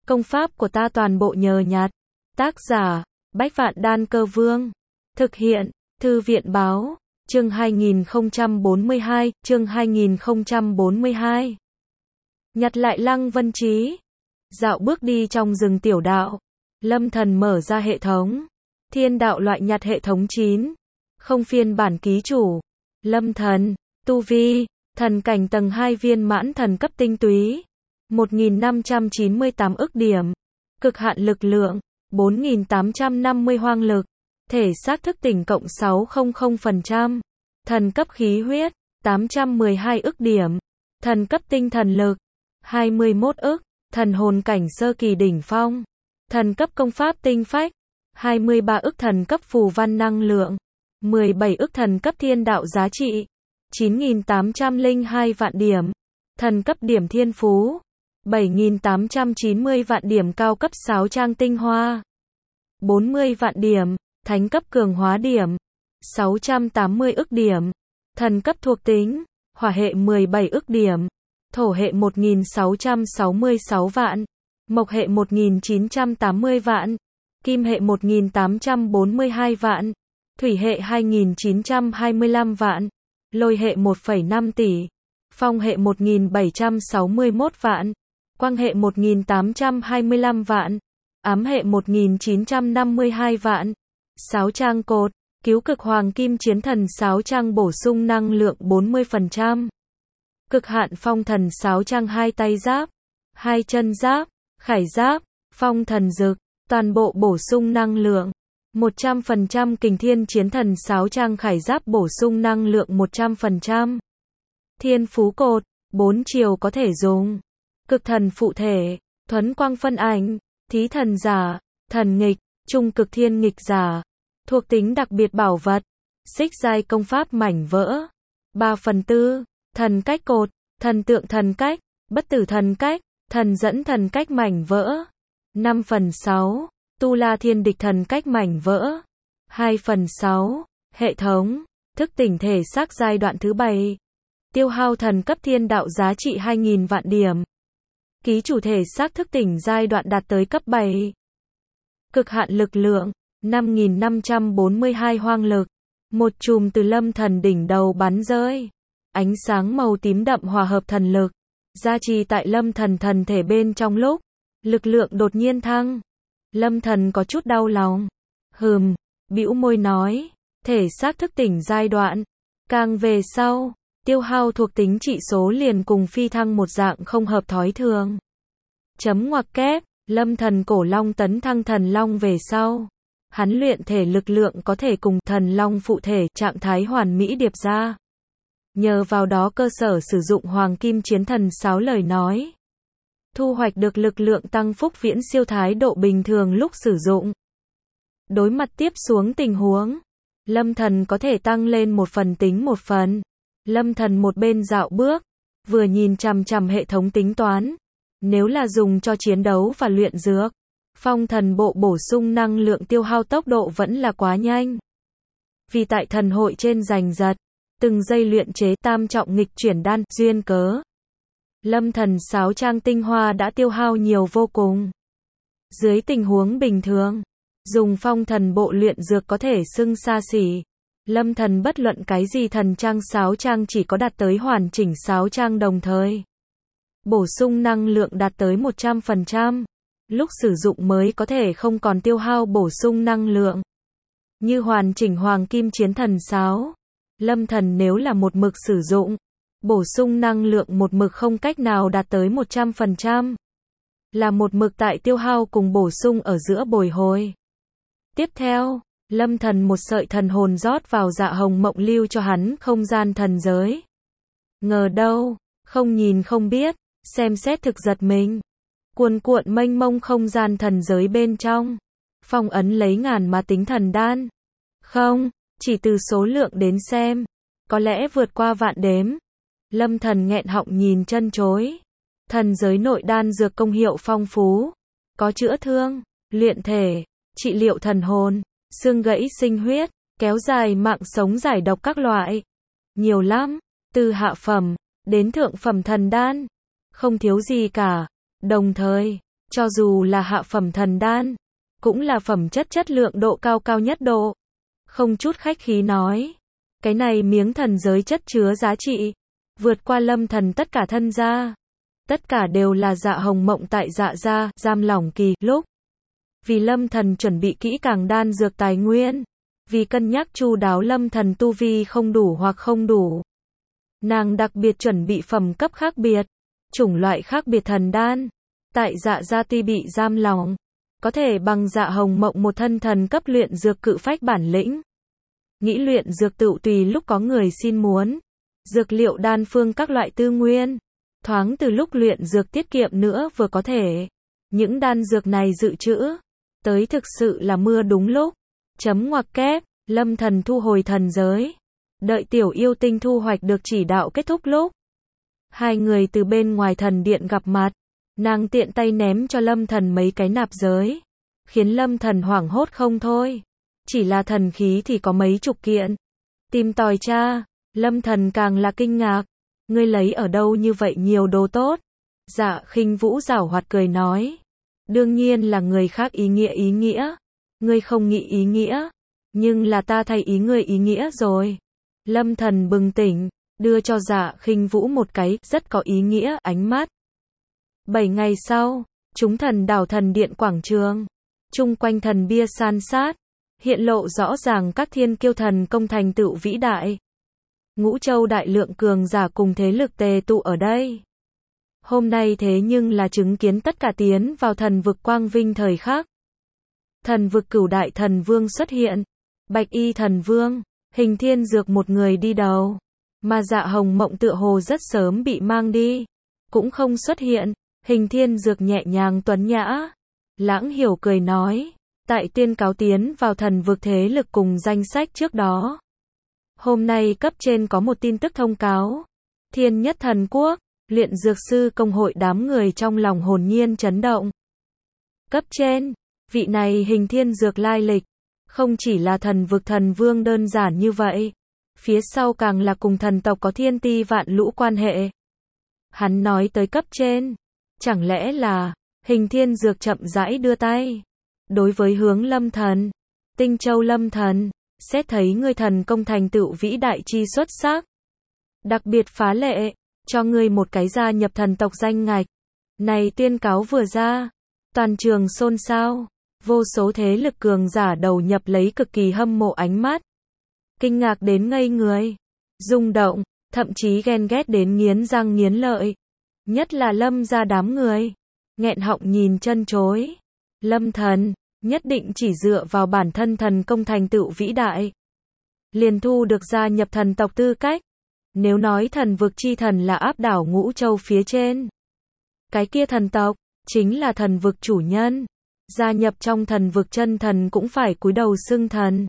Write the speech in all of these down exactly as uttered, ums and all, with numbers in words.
Công pháp của ta toàn bộ nhờ nhặt. Tác giả, Bách Vạn Đan Cơ Vương. Thực hiện, Thư viện báo, chương hai nghìn không trăm bốn mươi hai, chương hai nghìn không trăm bốn mươi hai. Nhặt lại Lăng Vân Trí. Dạo bước đi trong rừng tiểu đạo. Lâm Thần mở ra hệ thống. Thiên đạo loại nhặt hệ thống chín. Không phiên bản ký chủ. Lâm Thần, tu vi, thần cảnh tầng hai viên mãn thần cấp tinh túy. một nghìn năm trăm chín mươi tám ức điểm. Cực hạn lực lượng, bốn nghìn tám trăm năm mươi hoang lực. Thể xác thức tỉnh cộng sáu trăm phần trăm. Thần cấp khí huyết, tám trăm mười hai ức điểm. Thần cấp tinh thần lực, hai mươi mốt ức. Thần hồn cảnh sơ kỳ đỉnh phong. Thần cấp công pháp tinh phách, hai mươi ba ức. Thần cấp phù văn năng lượng, mười bảy ức. Thần cấp thiên đạo giá trị, chín nghìn tám trăm lẻ hai vạn điểm. Thần cấp điểm thiên phú, bảy nghìn tám trăm chín mươi vạn điểm. Cao cấp sáo trang tinh hoa, bốn mươi vạn điểm. Thánh cấp cường hóa điểm, sáu trăm tám mươi ức điểm. Thần cấp thuộc tính, hỏa hệ mười bảy ức điểm. Thổ hệ một nghìn sáu trăm sáu mươi sáu vạn. Mộc hệ một nghìn chín trăm tám mươi vạn. Kim hệ một nghìn tám trăm bốn mươi hai vạn. Thủy hệ hai nghìn chín trăm hai mươi lăm vạn. Lôi hệ một phẩy năm tỷ. Phong hệ một nghìn bảy trăm sáu mươi mốt vạn. Quang hệ một nghìn tám trăm hai mươi lăm vạn. Ám hệ một nghìn chín trăm năm mươi hai vạn. Sáo trang cột, cứu cực hoàng kim chiến thần sáo trang bổ sung năng lượng bốn mươi phần trăm. Cực hạn phong thần sáo trang hai tay giáp, hai chân giáp, khải giáp, phong thần dực, toàn bộ bổ sung năng lượng một trăm phần trăm. Kình thiên chiến thần sáo trang khải giáp bổ sung năng lượng một trăm phần trăm. Thiên phú cột, bốn chiều có thể dùng. Cực thần phụ thể, thuấn quang phân ảnh, thí thần giả, thần nghịch, trung cực thiên nghịch giả. Thuộc tính đặc biệt bảo vật, xích giai công pháp mảnh vỡ, ba phần tư. Thần cách cột, thần tượng thần cách, bất tử thần cách, thần dẫn thần cách mảnh vỡ, năm phần sáu. Tu la thiên địch thần cách mảnh vỡ, hai phần sáu. Hệ thống, thức tỉnh thể xác giai đoạn thứ bảy. Tiêu hao thần cấp thiên đạo giá trị hai nghìn vạn điểm. Ký chủ thể xác thức tỉnh giai đoạn đạt tới cấp bảy. Cực hạn lực lượng, năm nghìn năm trăm bốn mươi hai hoang lực. Một chùm từ Lâm Thần đỉnh đầu bắn rơi. Ánh sáng màu tím đậm hòa hợp thần lực, gia trì tại Lâm Thần thần thể bên trong lúc lực lượng đột nhiên thăng. Lâm Thần có chút đau lòng. Hừm, bĩu môi nói, thể xác thức tỉnh giai đoạn càng về sau, tiêu hao thuộc tính trị số liền cùng phi thăng một dạng không hợp thói thường. Chấm ngoặc kép, Lâm Thần cổ long tấn thăng thần long về sau, hắn luyện thể lực lượng có thể cùng thần long phụ thể trạng thái hoàn mỹ điệp ra. Nhờ vào đó cơ sở sử dụng hoàng kim chiến thần sáo lời nói. Thu hoạch được lực lượng tăng phúc viễn siêu thái độ bình thường lúc sử dụng. Đối mặt tiếp xuống tình huống, Lâm Thần có thể tăng lên một phần tính một phần. Lâm Thần một bên dạo bước, vừa nhìn chằm chằm hệ thống tính toán. Nếu là dùng cho chiến đấu và luyện dược, phong thần bộ bổ sung năng lượng tiêu hao tốc độ vẫn là quá nhanh. Vì tại thần hội trên giành giật, từng giây luyện chế tam trọng nghịch chuyển đan, duyên cớ. Lâm Thần sáo trang tinh hoa đã tiêu hao nhiều vô cùng. Dưới tình huống bình thường, dùng phong thần bộ luyện dược có thể xưng xa xỉ. Lâm Thần bất luận cái gì thần trang sáo trang chỉ có đạt tới hoàn chỉnh sáo trang đồng thời. Bổ sung năng lượng đạt tới một trăm phần trăm. Lúc sử dụng mới có thể không còn tiêu hao bổ sung năng lượng. Như hoàn chỉnh hoàng kim chiến thần sáo. Lâm Thần nếu là một mực sử dụng, bổ sung năng lượng một mực không cách nào đạt tới một trăm phần trăm. Là một mực tại tiêu hao cùng bổ sung ở giữa bồi hồi. Tiếp theo, Lâm Thần một sợi thần hồn rót vào Dạ Hồng Mộng lưu cho hắn không gian thần giới. Ngờ đâu, không nhìn không biết, xem xét thực giật mình. Cuồn cuộn mênh mông không gian thần giới bên trong, phong ấn lấy ngàn mà tính thần đan. Không, chỉ từ số lượng đến xem, có lẽ vượt qua vạn đếm. Lâm Thần nghẹn họng nhìn chân chối. Thần giới nội đan dược công hiệu phong phú, có chữa thương, luyện thể, trị liệu thần hồn, xương gãy sinh huyết, kéo dài mạng sống giải độc các loại. Nhiều lắm, từ hạ phẩm đến thượng phẩm thần đan, không thiếu gì cả. Đồng thời, Cho dù là hạ phẩm thần đan, cũng là phẩm chất chất lượng độ cao cao nhất độ. Không chút khách khí nói. Cái này miếng thần giới chất chứa giá trị. Vượt qua Lâm Thần tất cả thân gia. Tất cả đều là Dạ Hồng Mộng tại Dạ gia, giam lỏng kỳ, lúc. Vì Lâm Thần chuẩn bị kỹ càng đan dược tài nguyên. Vì cân nhắc chu đáo Lâm Thần tu vi không đủ hoặc không đủ. Nàng đặc biệt chuẩn bị phẩm cấp khác biệt. Chủng loại khác biệt thần đan. Tại Dạ gia tuy bị giam lỏng. Có thể bằng Dạ Hồng Mộng một thân thần cấp luyện dược cự phách bản lĩnh. Nghĩ luyện dược tựu tùy lúc có người xin muốn. Dược liệu đan phương các loại tư nguyên. Thoáng từ lúc luyện dược tiết kiệm nữa vừa có thể. Những đan dược này dự trữ. Tới thực sự là mưa đúng lúc. Chấm ngoặc kép, Lâm Thần thu hồi thần giới. Đợi tiểu yêu tinh thu hoạch được chỉ đạo kết thúc lúc. Hai người từ bên ngoài thần điện gặp mặt. Nàng tiện tay ném cho Lâm Thần mấy cái nạp giới. Khiến Lâm Thần hoảng hốt không thôi. Chỉ là thần khí thì có mấy chục kiện. Tìm tòi cha, Lâm Thần càng là kinh ngạc. Ngươi lấy ở đâu như vậy nhiều đồ tốt? Dạ Khinh Vũ giảo hoạt cười nói. Đương nhiên là người khác ý nghĩa ý nghĩa. Ngươi không nghĩ ý nghĩa. Nhưng là ta thay ý ngươi ý nghĩa rồi. Lâm Thần bừng tỉnh, đưa cho Dạ Khinh Vũ một cái rất có ý nghĩa ánh mắt. Bảy ngày sau, chúng thần đảo thần điện quảng trường. Chung quanh thần bia san sát. Hiện lộ rõ ràng các thiên kiêu thần công thành tựu vĩ đại. Ngũ châu đại lượng cường giả cùng thế lực tề tụ ở đây. Hôm nay thế nhưng là chứng kiến tất cả tiến vào thần vực quang vinh thời khắc. Thần vực cửu đại thần vương xuất hiện. Bạch y thần vương, Hình Thiên Dược một người đi đầu. Mà Dạ Hồng Mộng tựa hồ rất sớm bị mang đi. Cũng không xuất hiện. Hình Thiên Dược nhẹ nhàng tuấn nhã. Lãng Hiểu cười nói. Tại tuyên cáo tiến vào thần vực thế lực cùng danh sách trước đó. Hôm nay cấp trên có một tin tức thông cáo. Thiên Nhất Thần Quốc, luyện dược sư công hội đám người trong lòng hồn nhiên chấn động. Cấp trên, vị này Hình Thiên Dược lai lịch. Không chỉ là thần vực thần vương đơn giản như vậy. Phía sau càng là cùng thần tộc có thiên ti vạn lũ quan hệ. Hắn nói tới cấp trên. Chẳng lẽ là, Hình Thiên Dược chậm rãi đưa tay. Đối với hướng Lâm Thần, Tinh Châu Lâm Thần, xét thấy ngươi thần công thành tựu vĩ đại chi xuất sắc. Đặc biệt phá lệ, cho ngươi một cái gia nhập thần tộc danh ngạch. Này tuyên cáo vừa ra, toàn trường xôn xao, vô số thế lực cường giả đầu nhập lấy cực kỳ hâm mộ ánh mắt. Kinh ngạc đến ngây người, rung động, thậm chí ghen ghét đến nghiến răng nghiến lợi. Nhất là Lâm gia đám người, nghẹn họng nhìn chân chối. Lâm Thần, nhất định chỉ dựa vào bản thân thần công thành tựu vĩ đại. Liền thu được gia nhập thần tộc tư cách. Nếu nói thần vực chi thần là áp đảo ngũ châu phía trên. Cái kia thần tộc, chính là thần vực chủ nhân. Gia nhập trong thần vực chân thần cũng phải cúi đầu xưng thần.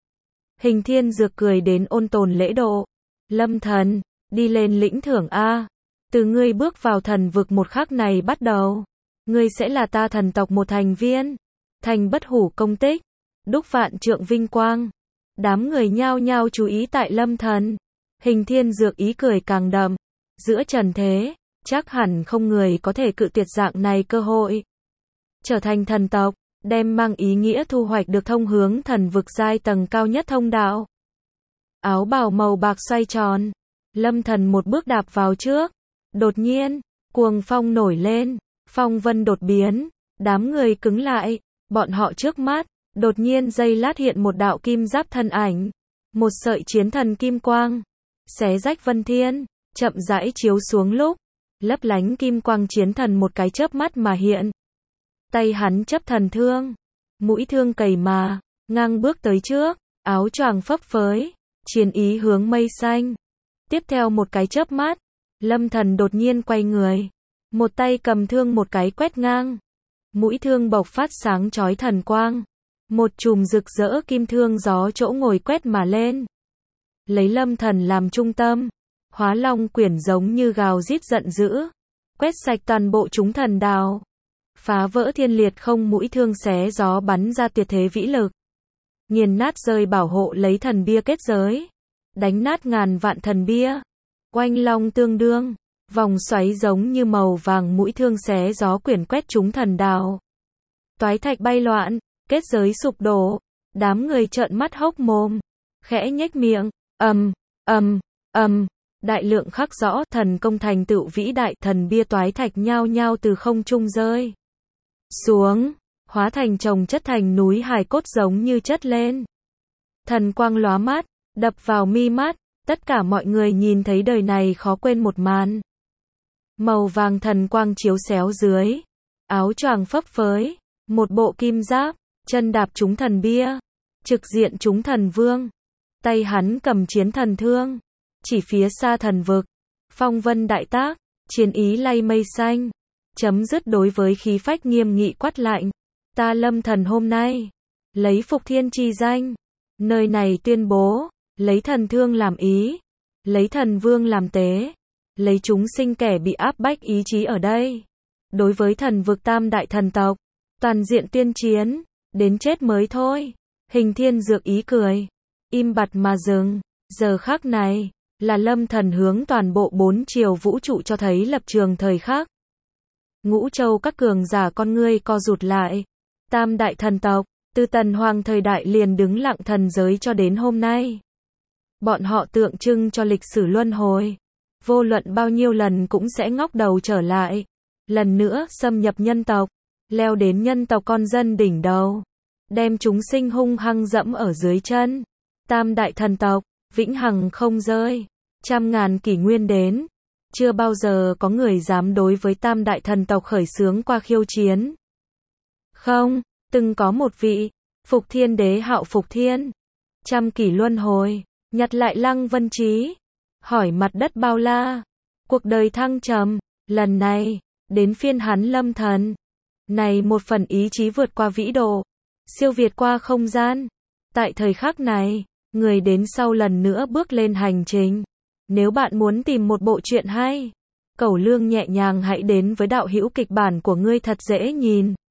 Hình Thiên Dược cười đến ôn tồn lễ độ. Lâm Thần, đi lên lĩnh thưởng A. Từ ngươi bước vào thần vực một khắc này bắt đầu. Ngươi sẽ là ta thần tộc một thành viên. Thành bất hủ công tích. Đúc vạn trượng vinh quang. Đám người nhao nhao chú ý tại Lâm Thần. Hình Thiên Dược ý cười càng đậm. Giữa trần thế, chắc hẳn không người có thể cự tuyệt dạng này cơ hội. Trở thành thần tộc, đem mang ý nghĩa thu hoạch được thông hướng thần vực giai tầng cao nhất thông đạo. Áo bào màu bạc xoay tròn. Lâm Thần một bước đạp vào trước. Đột nhiên, cuồng phong nổi lên. Phong vân đột biến. Đám người cứng lại. Bọn họ trước mắt, đột nhiên giây lát hiện một đạo kim giáp thân ảnh. Một sợi chiến thần kim quang. Xé rách vân thiên. Chậm rãi chiếu xuống lúc. Lấp lánh kim quang chiến thần một cái chớp mắt mà hiện. Tay hắn chấp thần thương. Mũi thương cày mà. Ngang bước tới trước. Áo choàng phấp phới. Chiến ý hướng mây xanh. Tiếp theo một cái chớp mắt. Lâm Thần đột nhiên quay người. Một tay cầm thương một cái quét ngang. Mũi thương bộc phát sáng chói thần quang. Một chùm rực rỡ kim thương gió chỗ ngồi quét mà lên. Lấy Lâm Thần làm trung tâm. Hóa long quyển giống như gào rít giận dữ. Quét sạch toàn bộ chúng thần đào. Phá vỡ thiên liệt không mũi thương xé gió bắn ra tuyệt thế vĩ lực. Nghiền nát rơi bảo hộ lấy thần bia kết giới. Đánh nát ngàn vạn thần bia. Oanh long tương đương. Vòng xoáy giống như màu vàng mũi thương xé gió quyển quét chúng thần đạo. Toái thạch bay loạn, kết giới sụp đổ, đám người trợn mắt hốc mồm, khẽ nhếch miệng, ầm, ầm, ầm, đại lượng khắc rõ, thần công thành tựu vĩ đại, thần bia toái thạch nhao nhao từ không trung rơi xuống, hóa thành chồng chất thành núi hài cốt giống như chất lên. Thần quang lóa mắt, đập vào mi mắt, tất cả mọi người nhìn thấy đời này khó quên một màn. Màu vàng thần quang chiếu xéo dưới, áo choàng phấp phới, một bộ kim giáp, chân đạp chúng thần bia, trực diện chúng thần vương, tay hắn cầm chiến thần thương, chỉ phía xa thần vực, phong vân đại tác, chiến ý lay mây xanh, chấm dứt đối với khí phách nghiêm nghị quát lạnh, ta Lâm Thần hôm nay, lấy Phục Thiên chi danh, nơi này tuyên bố, lấy thần thương làm ý, lấy thần vương làm tế, lấy chúng sinh kẻ bị áp bách ý chí ở đây, đối với thần vực tam đại thần tộc, toàn diện tuyên chiến, đến chết mới thôi. Hình Thiên Dược ý cười, im bặt mà dừng, giờ khắc này, là Lâm Thần hướng toàn bộ bốn chiều vũ trụ cho thấy lập trường thời khắc. Ngũ châu các cường giả con ngươi co rụt lại, tam đại thần tộc, từ tần hoàng thời đại liền đứng lặng thần giới cho đến hôm nay. Bọn họ tượng trưng cho lịch sử luân hồi, vô luận bao nhiêu lần cũng sẽ ngóc đầu trở lại, lần nữa xâm nhập nhân tộc, leo đến nhân tộc con dân đỉnh đầu, đem chúng sinh hung hăng dẫm ở dưới chân. Tam đại thần tộc, vĩnh hằng không rơi, trăm ngàn kỷ nguyên đến, chưa bao giờ có người dám đối với tam đại thần tộc khởi xướng qua khiêu chiến. Không, từng có một vị, Phục Thiên đế Hạo Phục Thiên, trăm kỷ luân hồi, nhặt lại Lăng Vân Trí, hỏi mặt đất bao la, cuộc đời thăng trầm, lần này, đến phiên hắn Lâm Thần. Này một phần ý chí vượt qua vĩ độ, siêu việt qua không gian. Tại thời khắc này, người đến sau lần nữa bước lên hành trình. Nếu bạn muốn tìm một bộ truyện hay, Cẩu Lương nhẹ nhàng hãy đến với đạo hữu kịch bản của ngươi thật dễ nhìn.